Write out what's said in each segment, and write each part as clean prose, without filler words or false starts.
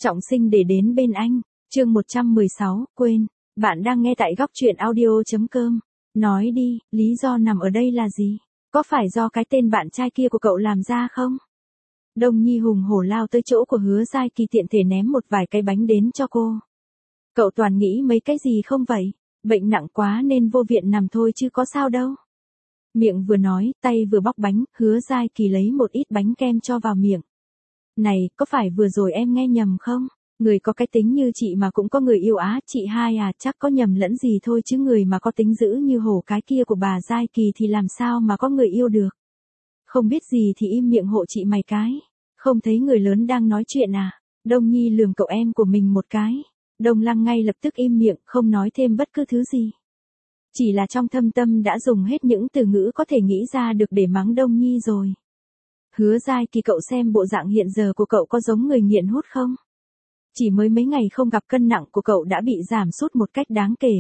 Trọng sinh để đến bên anh. Chương 116, quên. Bạn đang nghe tại góc truyện audio.com. Nói đi, lý do nằm ở đây là gì? Có phải do cái tên bạn trai kia của cậu làm ra không? Đông Nhi hùng hổ lao tới chỗ của Hứa Giai Kỳ, tiện thể ném một vài cái bánh đến cho cô. Cậu toàn nghĩ mấy cái gì không vậy? Bệnh nặng quá nên vô viện nằm thôi chứ có sao đâu. Miệng vừa nói, tay vừa bóc bánh, Hứa Giai Kỳ lấy một ít bánh kem cho vào miệng. Này, có phải vừa rồi em nghe nhầm không? Người có cái tính như chị mà cũng có người yêu á, chị hai à, chắc có nhầm lẫn gì thôi chứ người mà có tính dữ như hổ cái kia của bà Giai Kỳ thì làm sao mà có người yêu được. Không biết gì thì im miệng hộ chị mày cái. Không thấy người lớn đang nói chuyện à? Đông Nhi lườm cậu em của mình một cái. Đông Lăng ngay lập tức im miệng, không nói thêm bất cứ thứ gì. Chỉ là trong thâm tâm đã dùng hết những từ ngữ có thể nghĩ ra được để mắng Đông Nhi rồi. Hứa Giai Kỳ, cậu xem bộ dạng hiện giờ của cậu có giống người nghiện hút không? Chỉ mới mấy ngày không gặp, cân nặng của cậu đã bị giảm sút một cách đáng kể.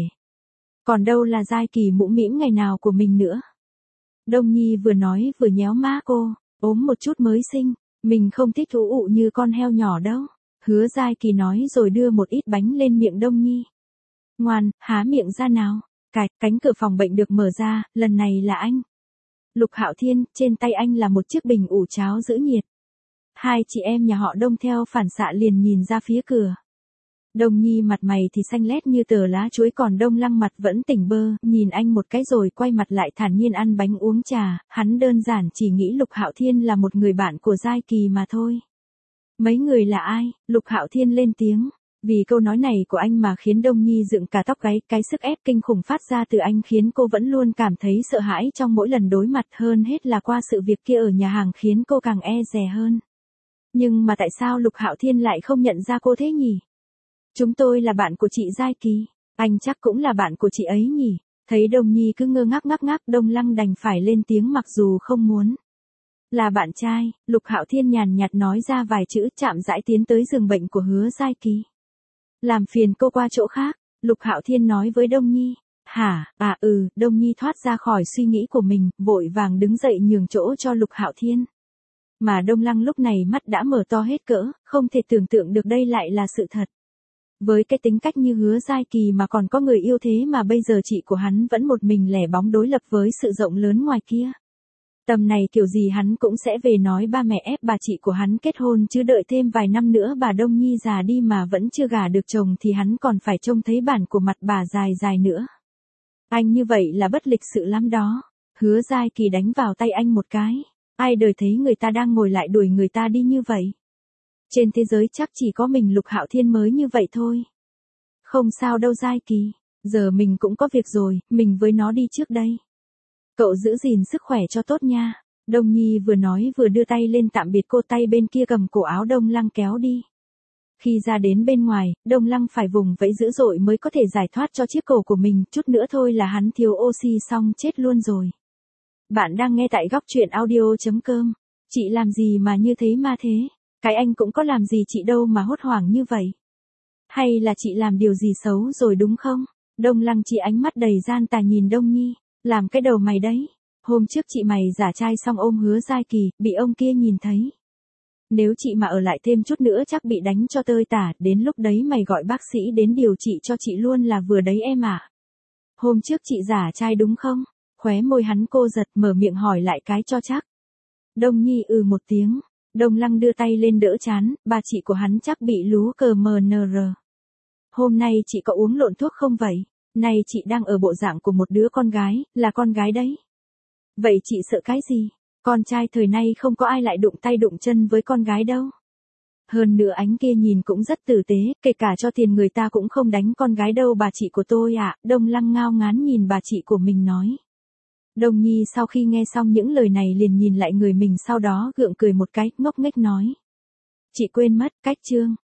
Còn đâu là Giai Kỳ mũm mĩm ngày nào của mình nữa. Đông Nhi vừa nói vừa nhéo má cô, ốm một chút mới sinh, mình không thích ú ụ như con heo nhỏ đâu. Hứa Giai Kỳ nói rồi đưa một ít bánh lên miệng Đông Nhi. Ngoan, há miệng ra nào. Cạch, cánh cửa phòng bệnh được mở ra, lần này là anh. Lục Hạo Thiên, trên tay anh là một chiếc bình ủ cháo giữ nhiệt. Hai chị em nhà họ Đông theo phản xạ liền nhìn ra phía cửa. Đông Nhi mặt mày thì xanh lét như tờ lá chuối, còn Đông Lăng mặt vẫn tỉnh bơ, nhìn anh một cái rồi quay mặt lại thản nhiên ăn bánh uống trà, hắn đơn giản chỉ nghĩ Lục Hạo Thiên là một người bạn của Giai Kỳ mà thôi. Mấy người là ai? Lục Hạo Thiên lên tiếng. Vì câu nói này của anh mà khiến Đông Nhi dựng cả tóc gáy, cái sức ép kinh khủng phát ra từ anh khiến cô vẫn luôn cảm thấy sợ hãi trong mỗi lần đối mặt, hơn hết là qua sự việc kia ở nhà hàng khiến cô càng e dè hơn. Nhưng mà tại sao Lục Hạo Thiên lại không nhận ra cô thế nhỉ? Chúng tôi là bạn của chị Giai Kỳ, anh chắc cũng là bạn của chị ấy nhỉ? Thấy Đông Nhi cứ ngơ ngác, Đông Lăng đành phải lên tiếng mặc dù không muốn. Là bạn trai, Lục Hạo Thiên nhàn nhạt nói ra vài chữ, chạm rãi tiến tới giường bệnh của Hứa Giai Kỳ. Làm phiền cô qua chỗ khác, Lục Hạo Thiên nói với Đông Nhi. Hả, Đông Nhi thoát ra khỏi suy nghĩ của mình, vội vàng đứng dậy nhường chỗ cho Lục Hạo Thiên. Mà Đông Lăng lúc này mắt đã mở to hết cỡ, không thể tưởng tượng được đây lại là sự thật. Với cái tính cách như Hứa Giai Kỳ mà còn có người yêu thế mà bây giờ chị của hắn vẫn một mình lẻ bóng đối lập với sự rộng lớn ngoài kia. Tầm này kiểu gì hắn cũng sẽ về nói ba mẹ ép bà chị của hắn kết hôn, chứ đợi thêm vài năm nữa bà Đông Nhi già đi mà vẫn chưa gả được chồng thì hắn còn phải trông thấy bản của mặt bà dài nữa. Anh như vậy là bất lịch sự lắm đó. Hứa Giai Kỳ đánh vào tay anh một cái. Ai đời thấy người ta đang ngồi lại đuổi người ta đi như vậy. Trên thế giới chắc chỉ có mình Lục Hạo Thiên mới như vậy thôi. Không sao đâu Giai Kỳ, giờ mình cũng có việc rồi, mình với nó đi trước đây. Cậu giữ gìn sức khỏe cho tốt nha. Đông Nhi vừa nói vừa đưa tay lên tạm biệt cô, tay bên kia cầm cổ áo Đông Lăng kéo đi. Khi ra đến bên ngoài, Đông Lăng phải vùng vẫy dữ dội mới có thể giải thoát cho chiếc cổ của mình, chút nữa thôi là hắn thiếu oxy xong chết luôn rồi. Bạn đang nghe tại góc truyện audio.com. Chị làm gì mà như thế mà thế? Cái anh cũng có làm gì chị đâu mà hốt hoảng như vậy. Hay là chị làm điều gì xấu rồi đúng không? Đông Lăng chỉ ánh mắt đầy gian tà nhìn Đông Nhi. Làm cái đầu mày đấy. Hôm trước chị mày giả trai xong ôm Hứa Giai Kỳ, bị ông kia nhìn thấy. Nếu chị mà ở lại thêm chút nữa chắc bị đánh cho tơi tả, đến lúc đấy mày gọi bác sĩ đến điều trị cho chị luôn là vừa đấy em ạ. Hôm trước chị giả trai đúng không? Khóe môi hắn cô giật, mở miệng hỏi lại cái cho chắc. Đông Nhi một tiếng. Đông Lăng đưa tay lên đỡ chán, bà chị của hắn chắc bị lú cờ MNR. Hôm nay chị có uống lộn thuốc không vậy? Này chị đang ở bộ dạng của một đứa con gái, là con gái đấy. Vậy chị sợ cái gì? Con trai thời nay không có ai lại đụng tay đụng chân với con gái đâu. Hơn nữa ánh kia nhìn cũng rất tử tế, kể cả cho tiền người ta cũng không đánh con gái đâu bà chị của tôi ạ. Đông Lăng ngao ngán nhìn bà chị của mình nói. Đông Nhi sau khi nghe xong những lời này liền nhìn lại người mình, sau đó gượng cười một cái, ngốc nghếch nói. Chị quên mất, cách chương.